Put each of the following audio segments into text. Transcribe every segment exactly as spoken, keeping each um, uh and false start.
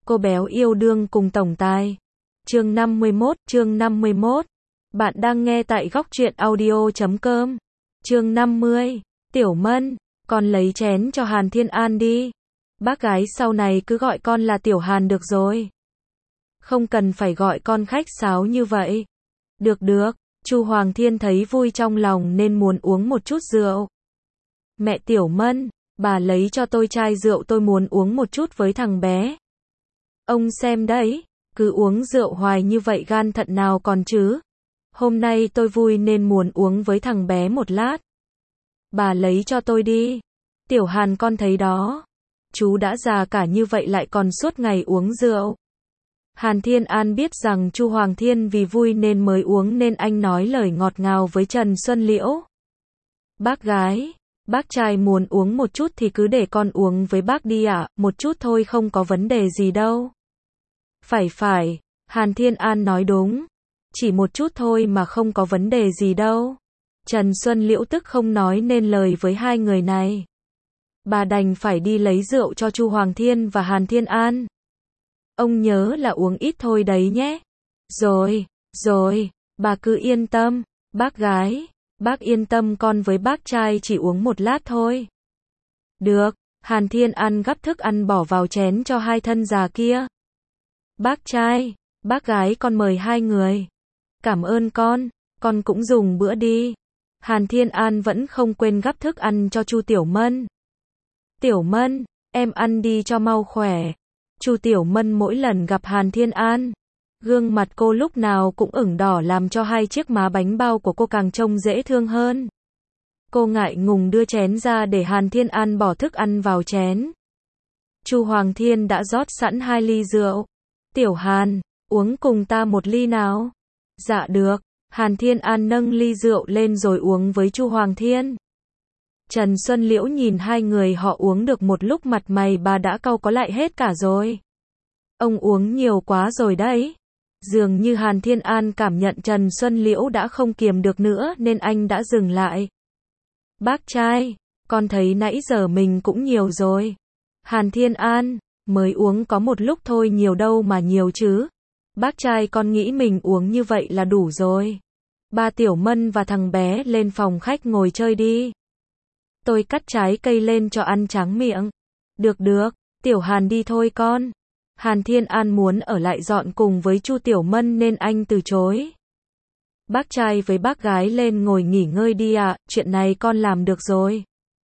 Cô béo yêu đương cùng tổng tài. Chương năm mươi mốt, chương năm mươi mốt. Bạn đang nghe tại góc truyện audio chấm com. Chương năm mươi. Tiểu Mân, con lấy chén cho Hàn Thiên An đi. Bác gái sau này cứ gọi con là Tiểu Hàn được rồi. Không cần phải gọi con khách sáo như vậy. Được được, Chu Hoàng Thiên thấy vui trong lòng nên muốn uống một chút rượu. Mẹ Tiểu Mân, bà lấy cho tôi chai rượu, tôi muốn uống một chút với thằng bé. Ông xem đấy, cứ uống rượu hoài như vậy gan thận nào còn chứ. Hôm nay tôi vui nên muốn uống với thằng bé một lát. Bà lấy cho tôi đi. Tiểu Hàn con thấy đó. Chú đã già cả như vậy lại còn suốt ngày uống rượu. Hàn Thiên An biết rằng Chu Hoàng Thiên vì vui nên mới uống nên anh nói lời ngọt ngào với Trần Xuân Liễu. Bác gái, bác trai muốn uống một chút thì cứ để con uống với bác đi ạ, à, một chút thôi không có vấn đề gì đâu. Phải phải, Hàn Thiên An nói đúng. Chỉ một chút thôi mà không có vấn đề gì đâu. Trần Xuân Liễu tức không nói nên lời với hai người này. Bà đành phải đi lấy rượu cho Chu Hoàng Thiên và Hàn Thiên An. Ông nhớ là uống ít thôi đấy nhé. Rồi, rồi, bà cứ yên tâm, bác gái, bác yên tâm con với bác trai chỉ uống một lát thôi. Được, Hàn Thiên An gắp thức ăn bỏ vào chén cho hai thân già kia. Bác trai, bác gái con mời hai người. Cảm ơn con, con cũng dùng bữa đi. Hàn Thiên An vẫn không quên gắp thức ăn cho Chu Tiểu Mân. Tiểu Mân, em ăn đi cho mau khỏe. Chu Tiểu Mân mỗi lần gặp Hàn Thiên An, gương mặt cô lúc nào cũng ửng đỏ làm cho hai chiếc má bánh bao của cô càng trông dễ thương hơn. Cô ngại ngùng đưa chén ra để Hàn Thiên An bỏ thức ăn vào chén. Chu Hoàng Thiên đã rót sẵn hai ly rượu. Tiểu Hàn, uống cùng ta một ly nào? Dạ được. Hàn Thiên An nâng ly rượu lên rồi uống với Chu Hoàng Thiên. Trần Xuân Liễu nhìn hai người họ uống được một lúc mặt mày bà đã cau có lại hết cả rồi. Ông uống nhiều quá rồi đấy. Dường như Hàn Thiên An cảm nhận Trần Xuân Liễu đã không kiềm được nữa nên anh đã dừng lại. Bác trai, con thấy nãy giờ mình cũng nhiều rồi. Hàn Thiên An, mới uống có một lúc thôi, nhiều đâu mà nhiều chứ. Bác trai con nghĩ mình uống như vậy là đủ rồi. Ba Tiểu Mân và thằng bé lên phòng khách ngồi chơi đi. Tôi cắt trái cây lên cho ăn tráng miệng. Được được, Tiểu Hàn đi thôi con. Hàn Thiên An muốn ở lại dọn cùng với Chu Tiểu Mân nên anh từ chối. Bác trai với bác gái lên ngồi nghỉ ngơi đi ạ, à, chuyện này con làm được rồi.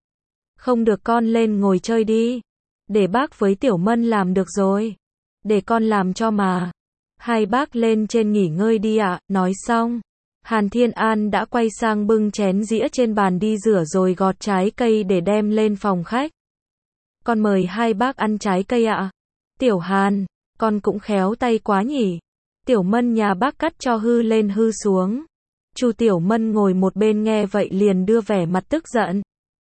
Không được, con lên ngồi chơi đi. Để bác với Tiểu Mân làm được rồi. Để con làm cho mà. Hai bác lên trên nghỉ ngơi đi ạ, à. Nói xong, Hàn Thiên An đã quay sang bưng chén dĩa trên bàn đi rửa rồi gọt trái cây để đem lên phòng khách. Con mời hai bác ăn trái cây ạ. À. Tiểu Hàn, con cũng khéo tay quá nhỉ. Tiểu Mân nhà bác cắt cho hư lên hư xuống. Chu Tiểu Mân ngồi một bên nghe vậy liền đưa vẻ mặt tức giận.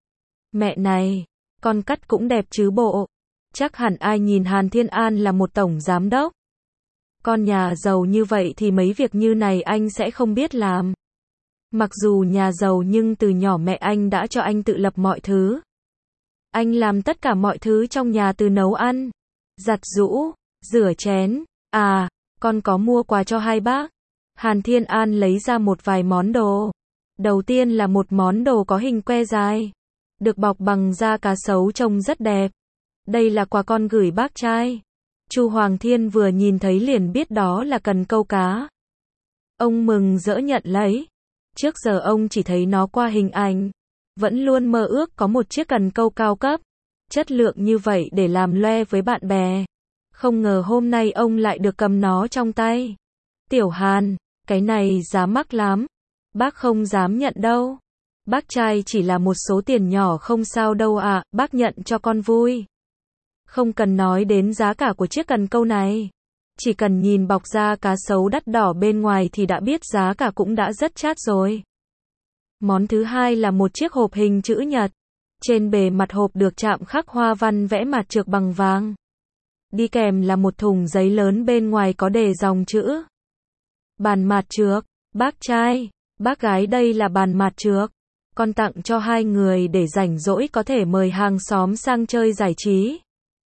Mẹ này, con cắt cũng đẹp chứ bộ. Chắc hẳn ai nhìn Hàn Thiên An là một tổng giám đốc. Con nhà giàu như vậy thì mấy việc như này anh sẽ không biết làm. Mặc dù nhà giàu nhưng từ nhỏ mẹ anh đã cho anh tự lập mọi thứ. Anh làm tất cả mọi thứ trong nhà, từ nấu ăn, giặt giũ, rửa chén. À, con có mua quà cho hai bác. Hàn Thiên An lấy ra một vài món đồ. Đầu tiên là một món đồ có hình que dài, được bọc bằng da cá sấu trông rất đẹp. Đây là quà con gửi bác trai. Chu Hoàng Thiên vừa nhìn thấy liền biết đó là cần câu cá. Ông mừng rỡ nhận lấy. Trước giờ ông chỉ thấy nó qua hình ảnh. Vẫn luôn mơ ước có một chiếc cần câu cao cấp, chất lượng như vậy để làm loe với bạn bè. Không ngờ hôm nay ông lại được cầm nó trong tay. Tiểu Hàn, cái này giá mắc lắm. Bác không dám nhận đâu. Bác trai chỉ là một số tiền nhỏ không sao đâu ạ, à, bác nhận cho con vui. Không cần nói đến giá cả của chiếc cần câu này. Chỉ cần nhìn bọc da cá sấu đắt đỏ bên ngoài thì đã biết giá cả cũng đã rất chát rồi. Món thứ hai là một chiếc hộp hình chữ nhật. Trên bề mặt hộp được chạm khắc hoa văn vẽ mạt trược bằng vàng. Đi kèm là một thùng giấy lớn bên ngoài có đề dòng chữ. Bàn mạt trược, bác trai, bác gái, đây là bàn mạt trược. Con tặng cho hai người để rảnh rỗi có thể mời hàng xóm sang chơi giải trí.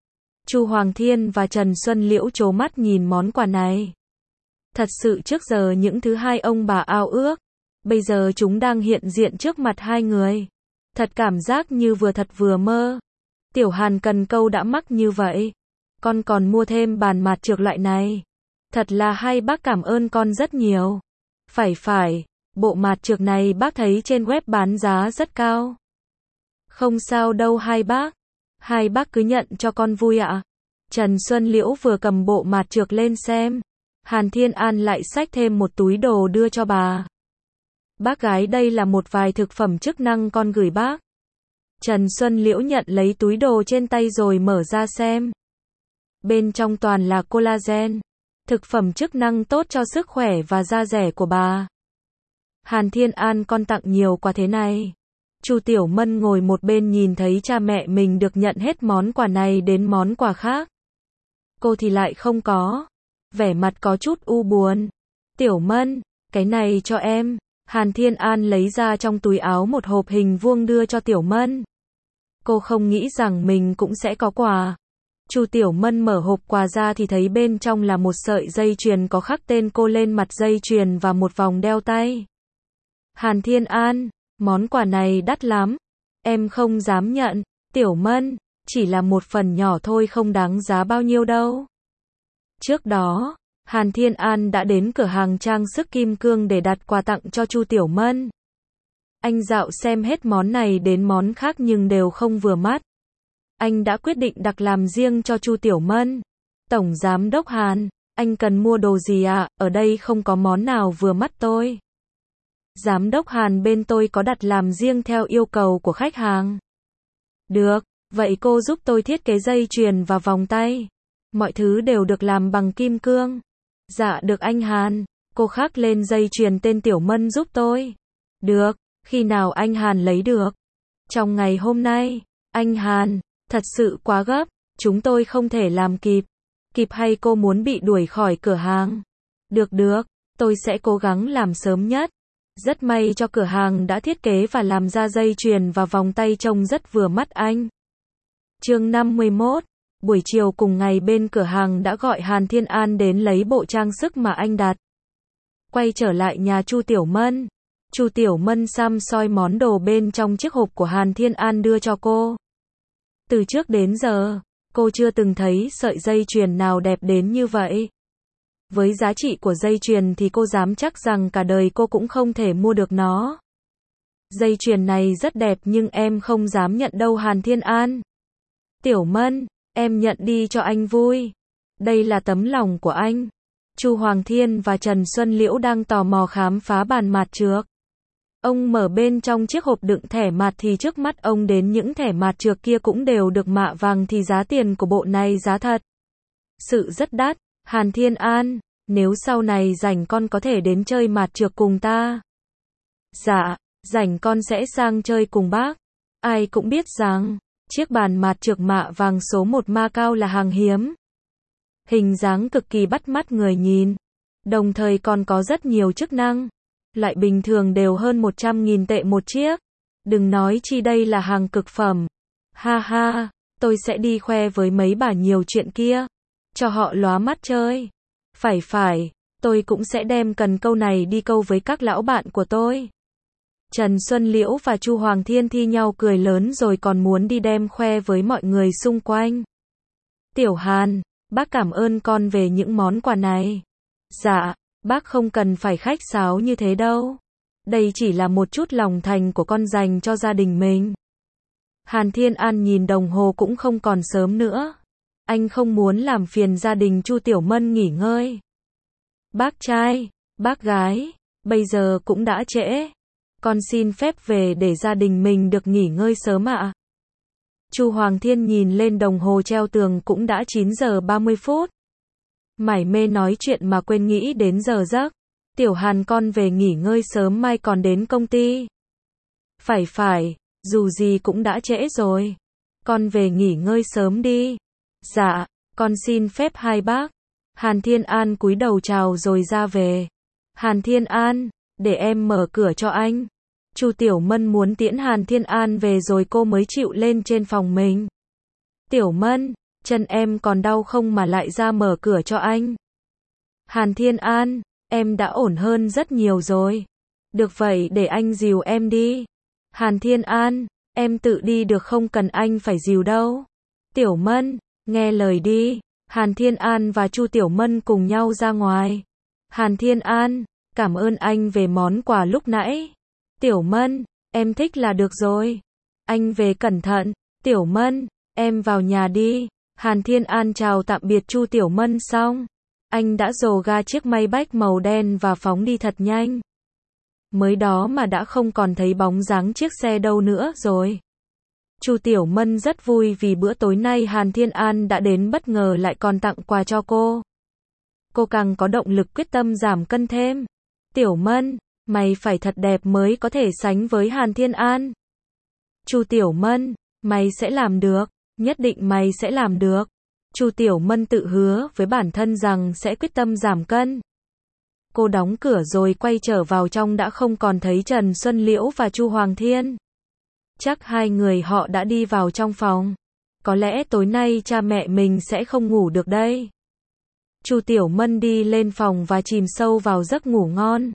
Chu Hoàng Thiên và Trần Xuân Liễu trố mắt nhìn món quà này. Thật sự trước giờ những thứ hai ông bà ao ước, bây giờ chúng đang hiện diện trước mặt hai người. Thật cảm giác như vừa thật vừa mơ. Tiểu Hàn cần câu đã mắc như vậy. Con còn mua thêm bàn mạt trược loại này. Thật là hay, bác cảm ơn con rất nhiều. Phải phải, bộ mạt trược này bác thấy trên web bán giá rất cao. Không sao đâu hai bác. Hai bác cứ nhận cho con vui ạ. Trần Xuân Liễu vừa cầm bộ mạt trược lên xem. Hàn Thiên An lại xách thêm một túi đồ đưa cho bà. Bác gái, đây là một vài thực phẩm chức năng con gửi bác. Trần Xuân Liễu nhận lấy túi đồ trên tay rồi mở ra xem. Bên trong toàn là collagen, thực phẩm chức năng tốt cho sức khỏe và da dẻ của bà. Hàn Thiên An, con tặng nhiều quà thế này. Chu Tiểu Mân ngồi một bên nhìn thấy cha mẹ mình được nhận hết món quà này đến món quà khác. Cô thì lại không có. Vẻ mặt có chút u buồn. Tiểu Mân, cái này cho em. Hàn Thiên An lấy ra trong túi áo một hộp hình vuông đưa cho Tiểu Mân. Cô không nghĩ rằng mình cũng sẽ có quà. Chu Tiểu Mân mở hộp quà ra thì thấy bên trong là một sợi dây chuyền có khắc tên cô lên mặt dây chuyền và một vòng đeo tay. Hàn Thiên An, món quà này đắt lắm. Em không dám nhận. Tiểu Mân, chỉ là một phần nhỏ thôi, không đáng giá bao nhiêu đâu. Trước đó, Hàn Thiên An đã đến cửa hàng trang sức Kim Cương để đặt quà tặng cho Chu Tiểu Mân. Anh dạo xem hết món này đến món khác nhưng đều không vừa mắt. Anh đã quyết định đặt làm riêng cho Chu Tiểu Mân. Tổng Giám đốc Hàn, anh cần mua đồ gì ạ? À? Ở đây không có món nào vừa mắt tôi. Giám đốc Hàn, bên tôi có đặt làm riêng theo yêu cầu của khách hàng. Được, vậy cô giúp tôi thiết kế dây chuyền và vòng tay. Mọi thứ đều được làm bằng kim cương. Dạ được anh Hàn, cô khắc lên dây chuyền tên Tiểu Mân giúp tôi. Được, khi nào anh Hàn lấy được? Trong ngày hôm nay. Anh Hàn, thật sự quá gấp, chúng tôi không thể làm kịp. Kịp hay cô muốn bị đuổi khỏi cửa hàng? Được được, tôi sẽ cố gắng làm sớm nhất. Rất may cho cửa hàng đã thiết kế và làm ra dây chuyền và vòng tay trông rất vừa mắt anh. Chương năm mươi mốt. Buổi chiều cùng ngày bên cửa hàng đã gọi Hàn Thiên An đến lấy bộ trang sức mà anh đặt. Quay trở lại nhà Chu Tiểu Mân. Chu Tiểu Mân xăm soi món đồ bên trong chiếc hộp của Hàn Thiên An đưa cho cô. Từ trước đến giờ, cô chưa từng thấy sợi dây chuyền nào đẹp đến như vậy. Với giá trị của dây chuyền thì cô dám chắc rằng cả đời cô cũng không thể mua được nó. Dây chuyền này rất đẹp nhưng em không dám nhận đâu Hàn Thiên An. Tiểu Mân, em nhận đi cho anh vui. Đây là tấm lòng của anh. Chu Hoàng Thiên và Trần Xuân Liễu đang tò mò khám phá bàn mạt trược. Ông mở bên trong chiếc hộp đựng thẻ mạt thì trước mắt ông đến những thẻ mạt trược kia cũng đều được mạ vàng thì giá tiền của bộ này giá thật sự rất đắt. Hàn Thiên An, nếu sau này rảnh con có thể đến chơi mạt trược cùng ta. Dạ, rảnh con sẽ sang chơi cùng bác. Ai cũng biết rằng chiếc bàn mạt trược mạ vàng số một Macau là hàng hiếm. Hình dáng cực kỳ bắt mắt người nhìn. Đồng thời còn có rất nhiều chức năng. Loại bình thường đều hơn một trăm nghìn tệ một chiếc. Đừng nói chi đây là hàng cực phẩm. Ha ha, tôi sẽ đi khoe với mấy bà nhiều chuyện kia. Cho họ lóa mắt chơi. Phải phải, tôi cũng sẽ đem cần câu này đi câu với các lão bạn của tôi. Trần Xuân Liễu và Chu Hoàng Thiên thi nhau cười lớn rồi còn muốn đi đem khoe với mọi người xung quanh. Tiểu Hàn, bác cảm ơn con về những món quà này. Dạ, bác không cần phải khách sáo như thế đâu. Đây chỉ là một chút lòng thành của con dành cho gia đình mình. Hàn Thiên An nhìn đồng hồ cũng không còn sớm nữa. Anh không muốn làm phiền gia đình Chu Tiểu Mân nghỉ ngơi. Bác trai, bác gái, bây giờ cũng đã trễ. Con xin phép về để gia đình mình được nghỉ ngơi sớm ạ. Chu Hoàng Thiên nhìn lên đồng hồ treo tường cũng đã chín giờ ba mươi phút. Mải mê nói chuyện mà quên nghĩ đến giờ giấc. Tiểu Hàn, con về nghỉ ngơi sớm, mai còn đến công ty. Phải phải, dù gì cũng đã trễ rồi. Con về nghỉ ngơi sớm đi. Dạ, con xin phép hai bác. Hàn Thiên An cúi đầu chào rồi ra về. Hàn Thiên An, để em mở cửa cho anh. Chu Tiểu Mân muốn tiễn Hàn Thiên An về rồi cô mới chịu lên trên phòng mình. Tiểu Mân, Chân em còn đau không mà lại ra mở cửa cho anh? Hàn Thiên An, em đã ổn hơn rất nhiều rồi. Được vậy để anh dìu em đi. Hàn Thiên An, em tự đi được không cần anh phải dìu đâu. Tiểu Mân, nghe lời đi. Hàn Thiên An và Chu Tiểu Mân cùng nhau ra ngoài. Hàn Thiên An, cảm ơn anh về món quà lúc nãy. Tiểu Mân, em thích là được rồi. Anh về cẩn thận. Tiểu Mân, em vào nhà đi. Hàn Thiên An chào tạm biệt Chu Tiểu Mân xong, anh đã dồ ga chiếc Maybach màu đen và phóng đi thật nhanh. Mới đó mà đã không còn thấy bóng dáng chiếc xe đâu nữa rồi. Chu Tiểu Mân rất vui vì bữa tối nay Hàn Thiên An đã đến bất ngờ lại còn tặng quà cho cô. Cô càng có động lực quyết tâm giảm cân thêm. Tiểu Mân, mày phải thật đẹp mới có thể sánh với Hàn Thiên An. Chu Tiểu Mân, mày sẽ làm được, nhất định mày sẽ làm được. Chu Tiểu Mân tự hứa với bản thân rằng sẽ quyết tâm giảm cân. Cô đóng cửa rồi quay trở vào trong đã không còn thấy Trần Xuân Liễu và Chu Hoàng Thiên. Chắc hai người họ đã đi vào trong phòng. Có lẽ tối nay cha mẹ mình sẽ không ngủ được đây. Chu Tiểu Mân đi lên phòng và chìm sâu vào giấc ngủ ngon.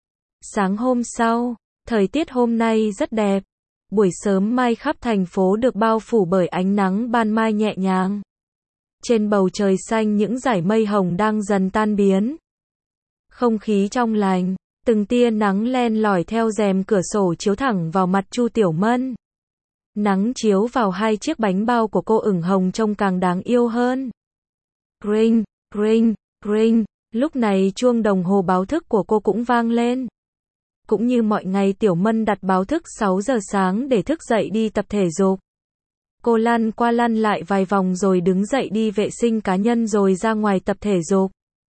Sáng hôm sau, thời tiết hôm nay rất đẹp. Buổi sớm mai khắp thành phố được bao phủ bởi ánh nắng ban mai nhẹ nhàng. Trên bầu trời xanh những dải mây hồng đang dần tan biến. Không khí trong lành, từng tia nắng len lỏi theo rèm cửa sổ chiếu thẳng vào mặt Chu Tiểu Mân. Nắng chiếu vào hai chiếc bánh bao của cô ửng hồng trông càng đáng yêu hơn. Ring, ring, ring, lúc này chuông đồng hồ báo thức của cô cũng vang lên. Cũng như mọi ngày Tiểu Mân đặt báo thức sáu giờ sáng để thức dậy đi tập thể dục. Cô lăn qua lăn lại vài vòng rồi đứng dậy đi vệ sinh cá nhân rồi ra ngoài tập thể dục.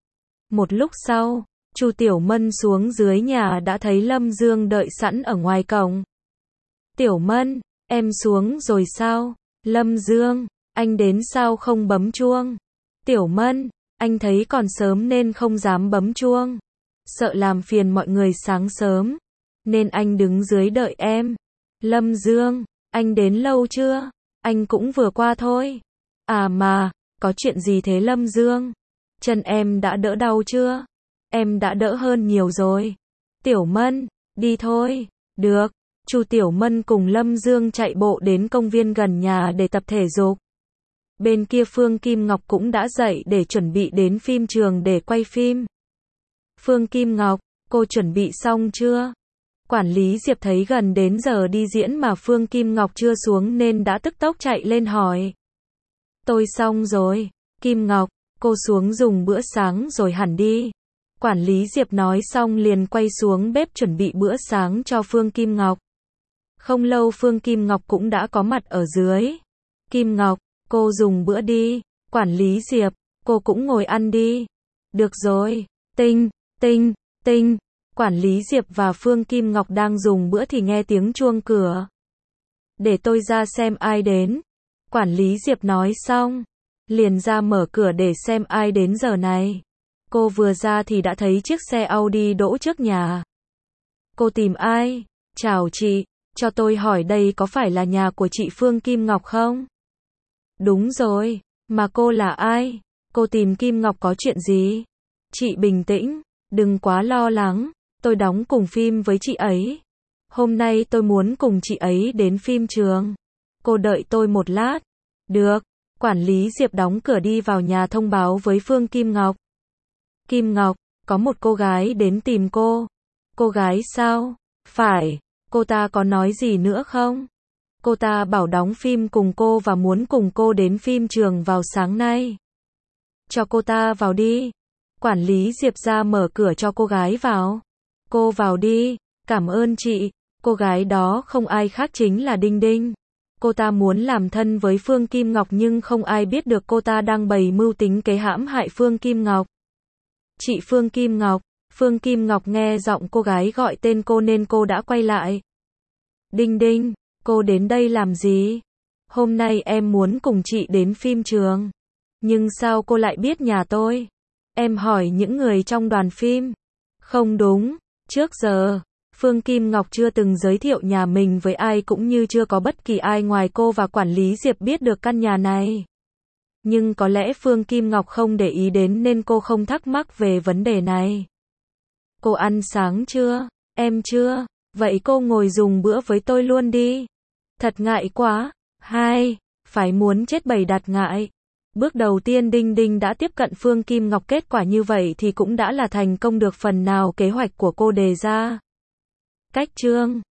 Một lúc sau, Chu Tiểu Mân xuống dưới nhà đã thấy Lâm Dương đợi sẵn ở ngoài cổng. Tiểu Mân, em xuống rồi sao? Lâm Dương, anh đến sao không bấm chuông? Tiểu Mân, anh thấy còn sớm nên không dám bấm chuông. Sợ làm phiền mọi người sáng sớm, nên anh đứng dưới đợi em. Lâm Dương, anh đến lâu chưa? Anh cũng vừa qua thôi. À mà, có chuyện gì thế Lâm Dương? Chân em đã đỡ đau chưa? Em đã đỡ hơn nhiều rồi. Tiểu Mân, đi thôi. Được. Chu Tiểu Mân cùng Lâm Dương chạy bộ đến công viên gần nhà để tập thể dục. Bên kia Phương Kim Ngọc cũng đã dậy để chuẩn bị đến phim trường để quay phim. Phương Kim Ngọc, cô chuẩn bị xong chưa? Quản lý Diệp thấy gần đến giờ đi diễn mà Phương Kim Ngọc chưa xuống nên đã tức tốc chạy lên hỏi. Tôi xong rồi. Kim Ngọc, cô xuống dùng bữa sáng rồi hẳn đi. Quản lý Diệp nói xong liền quay xuống bếp chuẩn bị bữa sáng cho Phương Kim Ngọc. Không lâu Phương Kim Ngọc cũng đã có mặt ở dưới. Kim Ngọc, cô dùng bữa đi. Quản lý Diệp, cô cũng ngồi ăn đi. Được rồi. Tinh, tinh, tinh. Quản lý Diệp và Phương Kim Ngọc đang dùng bữa thì nghe tiếng chuông cửa. Để tôi ra xem ai đến. Quản lý Diệp nói xong, liền ra mở cửa để xem ai đến giờ này. Cô vừa ra thì đã thấy chiếc xe Audi đỗ trước nhà. Cô tìm ai? Chào chị, cho tôi hỏi đây có phải là nhà của chị Phương Kim Ngọc không? Đúng rồi, mà cô là ai? Cô tìm Kim Ngọc có chuyện gì? Chị bình tĩnh, đừng quá lo lắng, tôi đóng cùng phim với chị ấy. Hôm nay tôi muốn cùng chị ấy đến phim trường. Cô đợi tôi một lát. Được. Quản lý Diệp đóng cửa đi vào nhà thông báo với Phương Kim Ngọc. Kim Ngọc, có một cô gái đến tìm cô. Cô gái sao? Phải, cô ta có nói gì nữa không? Cô ta bảo đóng phim cùng cô và muốn cùng cô đến phim trường vào sáng nay. Cho cô ta vào đi. Quản lý Diệp ra mở cửa cho cô gái vào. Cô vào đi, cảm ơn chị. Cô gái đó không ai khác chính là Đinh Đinh. Cô ta muốn làm thân với Phương Kim Ngọc nhưng không ai biết được cô ta đang bày mưu tính kế hãm hại Phương Kim Ngọc. Chị Phương Kim Ngọc, Phương Kim Ngọc nghe giọng cô gái gọi tên cô nên cô đã quay lại. Đinh Đinh, cô đến đây làm gì? Hôm nay em muốn cùng chị đến phim trường. Nhưng sao cô lại biết nhà tôi? Em hỏi những người trong đoàn phim. Không đúng, trước giờ, Phương Kim Ngọc chưa từng giới thiệu nhà mình với ai cũng như chưa có bất kỳ ai ngoài cô và quản lý Diệp biết được căn nhà này. Nhưng có lẽ Phương Kim Ngọc không để ý đến nên cô không thắc mắc về vấn đề này. Cô ăn sáng chưa? Em chưa. Vậy cô ngồi dùng bữa với tôi luôn đi. Thật ngại quá. Hai. Phải muốn chết bầy đặt ngại. Bước đầu tiên Đinh Đinh đã tiếp cận Phương Kim Ngọc, kết quả như vậy thì cũng đã là thành công được phần nào kế hoạch của cô đề ra. Cách chương